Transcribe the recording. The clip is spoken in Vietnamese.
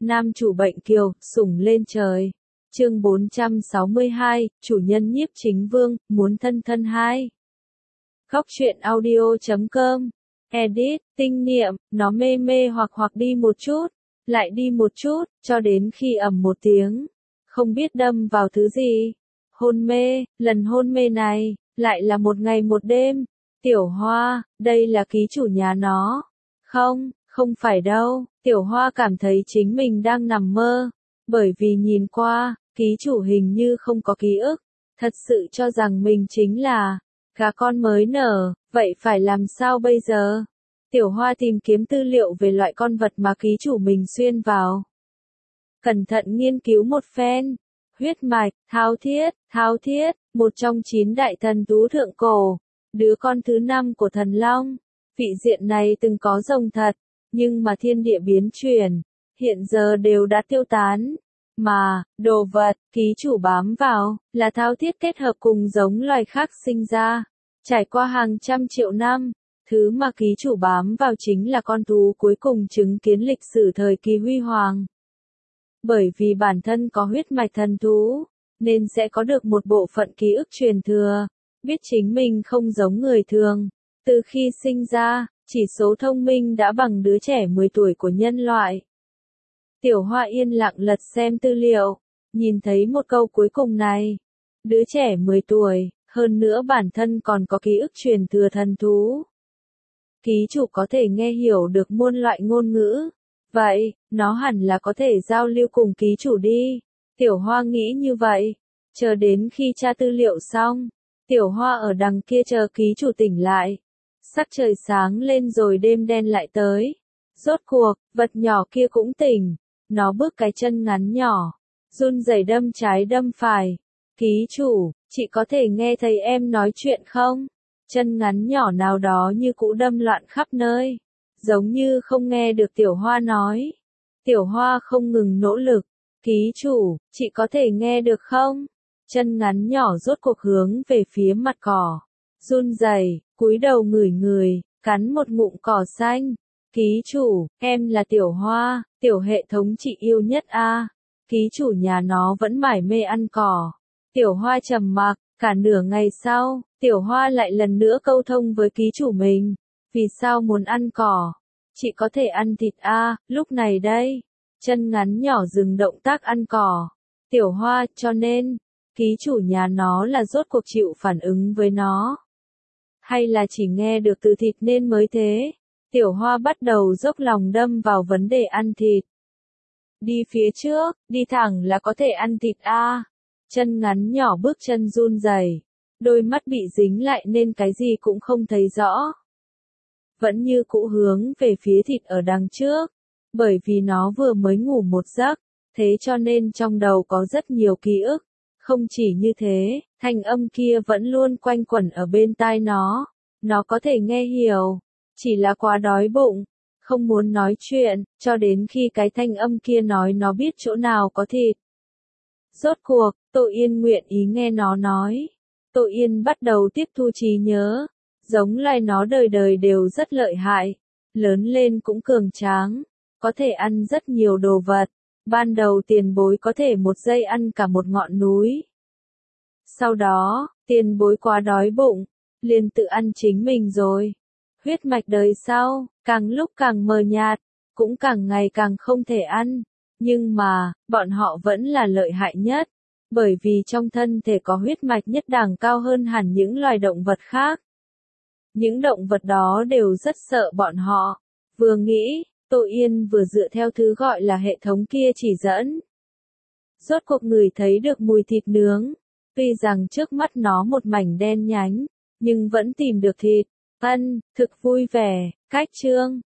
Nam chủ bệnh kiều, sủng lên trời. Chương 462, chủ nhân nhiếp chính vương, muốn thân thân hai. Góc truyện audio.com. Edit, tinh niệm, nó mê mê hoặc đi một chút, lại đi một chút, cho đến khi ầm một tiếng. Không biết đâm vào thứ gì. Hôn mê, lần hôn mê này, lại là một ngày một đêm. Tiểu Hoa, đây là ký chủ nhà nó. Không phải đâu, Tiểu Hoa cảm thấy chính mình đang nằm mơ. Bởi vì nhìn qua, ký chủ hình như không có ký ức. Thật sự cho rằng mình chính là gà con mới nở, vậy phải làm sao bây giờ? Tiểu Hoa tìm kiếm tư liệu về loại con vật mà ký chủ mình xuyên vào. Cẩn thận nghiên cứu một phen. Huyết mạch, thao thiết, một trong 9 đại thần thú thượng cổ. Đứa con thứ 5 của thần long. Vị diện này từng có rồng thật, nhưng mà thiên địa biến chuyển, hiện giờ đều đã tiêu tán. Mà, đồ vật, ký chủ bám vào, là thao thiết kết hợp cùng giống loài khác sinh ra. Trải qua hàng trăm triệu năm, thứ mà ký chủ bám vào chính là con thú cuối cùng chứng kiến lịch sử thời kỳ huy hoàng. Bởi vì bản thân có huyết mạch thần thú, nên sẽ có được một bộ phận ký ức truyền thừa, biết chính mình không giống người thường. Từ khi sinh ra, chỉ số thông minh đã bằng đứa trẻ 10 tuổi của nhân loại. Tiểu Hoa yên lặng lật xem tư liệu, nhìn thấy một câu cuối cùng này. Đứa trẻ 10 tuổi, hơn nữa bản thân còn có ký ức truyền thừa thần thú. Ký chủ có thể nghe hiểu được muôn loại ngôn ngữ. Vậy, nó hẳn là có thể giao lưu cùng ký chủ đi. Tiểu Hoa nghĩ như vậy. Chờ đến khi tra tư liệu xong, Tiểu Hoa ở đằng kia chờ ký chủ tỉnh lại. Sắc trời sáng lên rồi đêm đen lại tới. Rốt cuộc, vật nhỏ kia cũng tỉnh. Nó bước cái chân ngắn nhỏ, run rẩy đâm trái đâm phải. Ký chủ, chị có thể nghe thấy em nói chuyện không? Chân ngắn nhỏ nào đó như cũ đâm loạn khắp nơi. Giống như không nghe được Tiểu Hoa nói. Tiểu Hoa không ngừng nỗ lực. Ký chủ, chị có thể nghe được không? Chân ngắn nhỏ rốt cuộc hướng về phía mặt cỏ. Run rẩy, cúi đầu ngửi, cắn một ngụm cỏ xanh. Ký chủ, em là Tiểu Hoa, tiểu hệ thống chị yêu nhất a. Ký chủ nhà nó vẫn mải mê ăn cỏ. Tiểu Hoa trầm mặc, cả nửa ngày sau, Tiểu Hoa lại lần nữa câu thông với ký chủ mình. Vì sao muốn ăn cỏ? Chị có thể ăn thịt a, lúc này đây. Chân ngắn nhỏ dừng động tác ăn cỏ. Tiểu Hoa, cho nên, ký chủ nhà nó là rốt cuộc chịu phản ứng với nó. Hay là chỉ nghe được từ thịt nên mới thế? Tiểu Hoa bắt đầu dốc lòng đâm vào vấn đề ăn thịt. Đi phía trước, đi thẳng là có thể ăn thịt a. Chân ngắn nhỏ bước chân run rẩy, đôi mắt bị dính lại nên cái gì cũng không thấy rõ. Vẫn như cũ hướng về phía thịt ở đằng trước, bởi vì nó vừa mới ngủ một giấc, thế cho nên trong đầu có rất nhiều ký ức. Không chỉ như thế, thanh âm kia vẫn luôn quanh quẩn ở bên tai nó có thể nghe hiểu. Chỉ là quá đói bụng, không muốn nói chuyện, cho đến khi cái thanh âm kia nói nó biết chỗ nào có thịt. Rốt cuộc, Tô Yên nguyện ý nghe nó nói. Tô Yên bắt đầu tiếp thu trí nhớ. Giống loài nó đời đời đều rất lợi hại. Lớn lên cũng cường tráng. Có thể ăn rất nhiều đồ vật. Ban đầu tiền bối có thể một giây ăn cả một ngọn núi. Sau đó, tiền bối quá đói bụng, liền tự ăn chính mình rồi. Huyết mạch đời sau, càng lúc càng mờ nhạt, cũng càng ngày càng không thể ăn. Nhưng mà, bọn họ vẫn là lợi hại nhất, bởi vì trong thân thể có huyết mạch nhất đẳng cao hơn hẳn những loài động vật khác. Những động vật đó đều rất sợ bọn họ. Vừa nghĩ, Tô Yên vừa dựa theo thứ gọi là hệ thống kia chỉ dẫn. Rốt cuộc người thấy được mùi thịt nướng. Tuy rằng trước mắt nó một mảnh đen nhánh, nhưng vẫn tìm được thịt. Thực vui vẻ, cách chương.